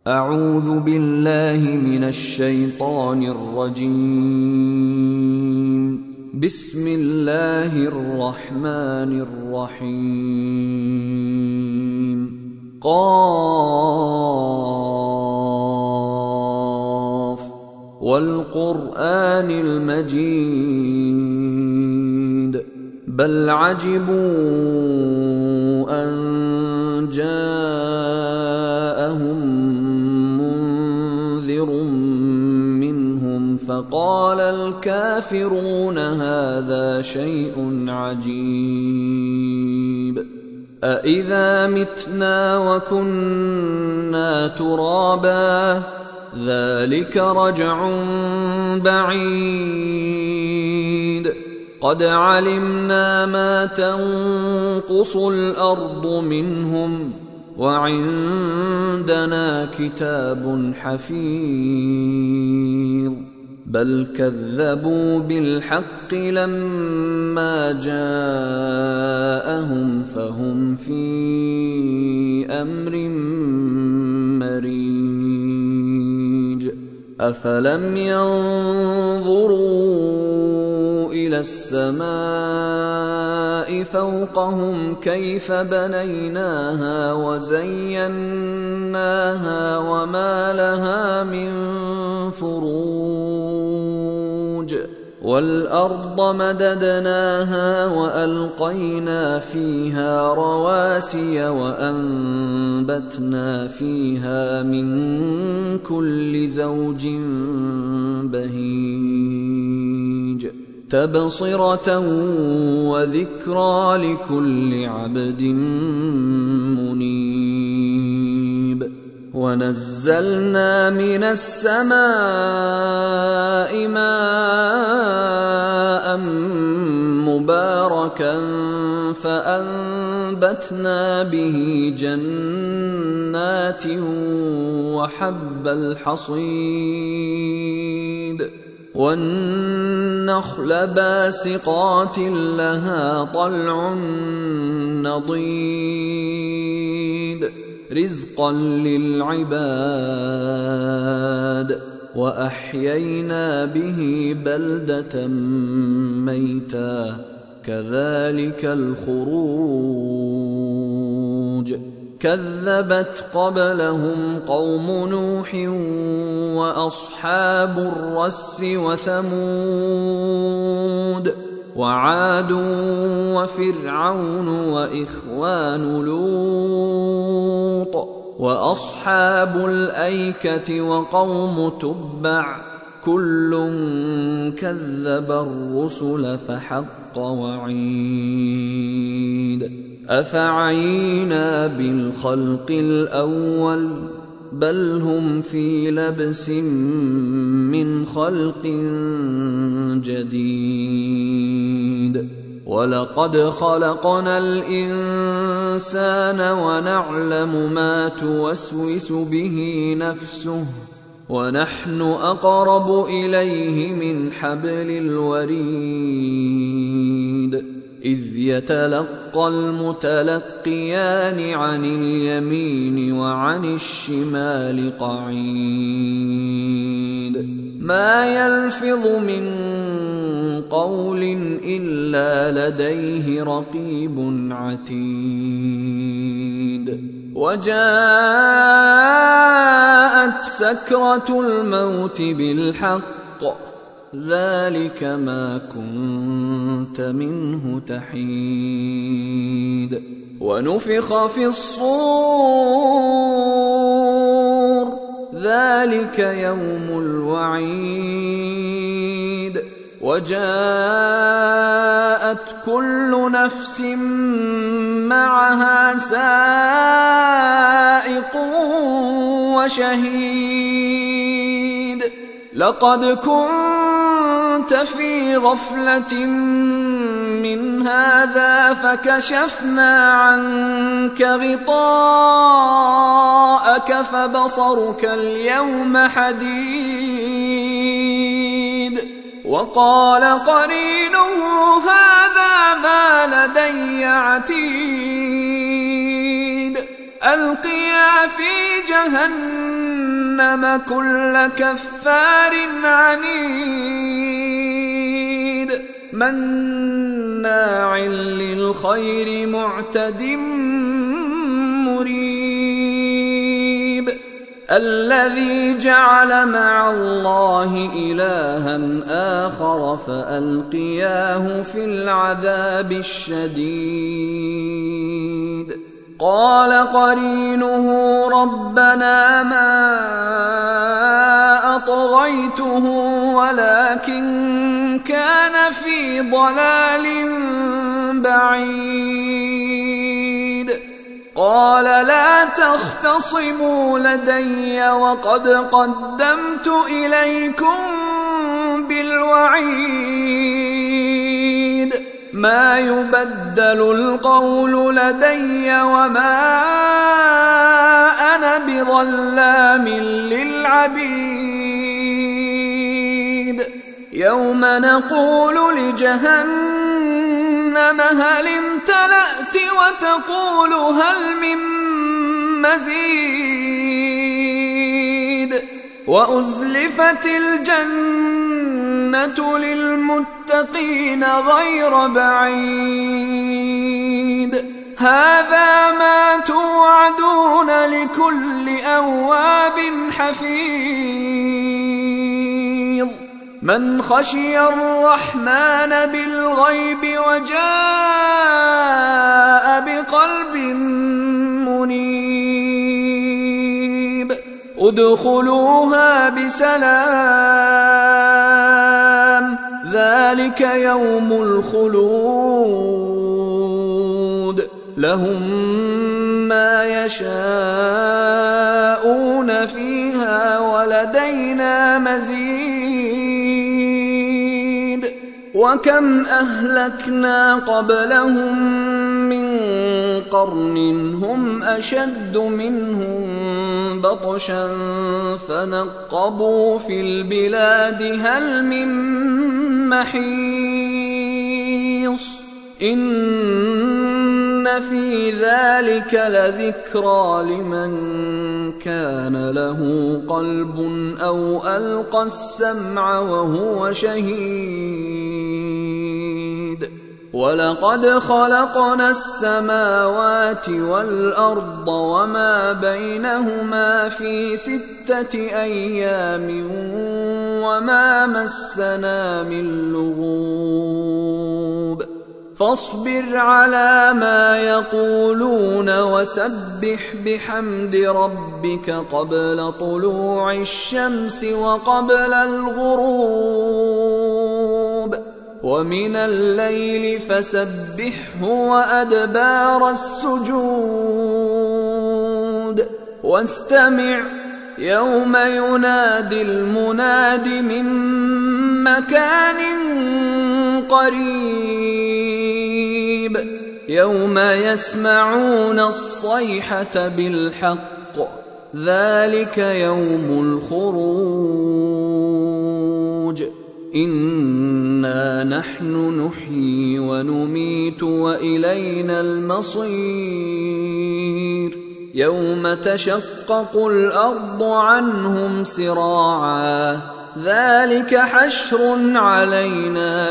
أعوذ بالله من الشيطان الرجيم. بسم الله الرحمن الرحيم. قاف والقرآن المجيد بل عجبوا أن جاءهم منذر منهم فقال الكافرون هذا شيء عجيب أإذا متنا وكنا ترابا ذلك رجع بعيد قد علمنا ما تنقص الأرض منهم وعندنا كتاب حفيظ بل كذبوا بالحق لما جاءهم فهم في أمر مريج أفلم ينظروا إلى السماء فوقهم كيف بنيناها وزيناها وما لها من فروج والأرض مددناها وألقينا فيها رواسي وأنبتنا فيها من كل زوج بهيج تبصرة وذكرى لكل عبد منيب ونزلنا من السماء ماء مباركا فأنبتنا به جنات وحب الحصيد والنخل باسقات لها طلع نضيد رزقا للعباد وأحيينا به بلدة ميتا كذلك الخروج كذبت قبلهم قوم نوح وأصحاب الرس وثمود وعاد وفرعون وإخوان لوط وأصحاب الأيكة وقوم تبع كل كذب الرسل فحق وعيد أفعينا بالخلق الأول بل هم في لبس من خلق جديد ولقد خلقنا الإنسان ونعلم ما توسوس به نفسه ونحن أقرب إليه من حبل الوريد إذ يتلقى المتلقيان عن اليمين وعن الشمال قعيد ما يلفظ من قول إلا لديه رقيب عتيد وجاءت سكرة الموت بالحق ذلك ما كنت منه تحيد ونفخ في الصور ذلك يوم الوعيد وجاءت كل نفس معها سائق وشهيد لقد كنت في غفلة من هذا فكشفنا عنك غطاءك فبصرك اليوم حديد وقال قرينه هذا ما لدي عتيد ألقيا في جهنم جهنم كل كفار عنيد مناع للخير معتد مريب الذي جعل مع الله إلها آخر فألقياه في العذاب الشديد قال قرينه ربنا ما أطغيته ولكن كان في ضلال بعيد قال لا تختصموا لدي وقد قدمت إليكم بالوعيد ما يبدل القول لدي وما أنا بظلام للعبيد يوم نقول لجهنم هل امتلأت وتقول هل من مزيد وأزلفت الجنة للمتقين غير بعيد هذا ما توعدون لكل أواب حفيظ من خشي الرحمن بالغيب وجاء بقلب منيب ادخلوها بسلام ذلك يوم الخلود لهم ما يشاءون فيها ولدينا مزيد وكم أهلكنا قبلهم من قرن هم أشد منهم بطشا فنقبوا في البلاد هل من محيص إن في ذلك لذكرى لمن كان له قلب أو ألقى السمع وهو شهيد ولقد خلقنا السماوات والأرض وما بينهما في 6 أيام وما مسنا من لغوب فاصبر على ما يقولون وسبح بحمد ربك قبل طلوع الشمس وقبل الغروب ومن الليل فسبحه وأدبار السجود واستمع يوم ينادي المناد من مكان قريب يوم يسمعون الصيحة بالحق ذلك يوم الخروج إنا نحن نحيي ونميت وإلينا المصير يوم تشقق الأرض عنهم سراعا ذلك حشر علينا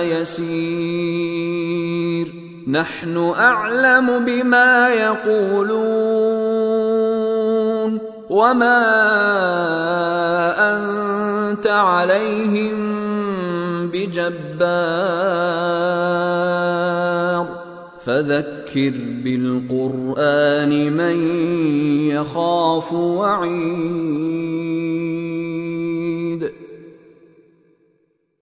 يسير نحن أعلم بما يقولون وما أنت عليهم بجبار فذكر بالقرآن من يخاف وعيد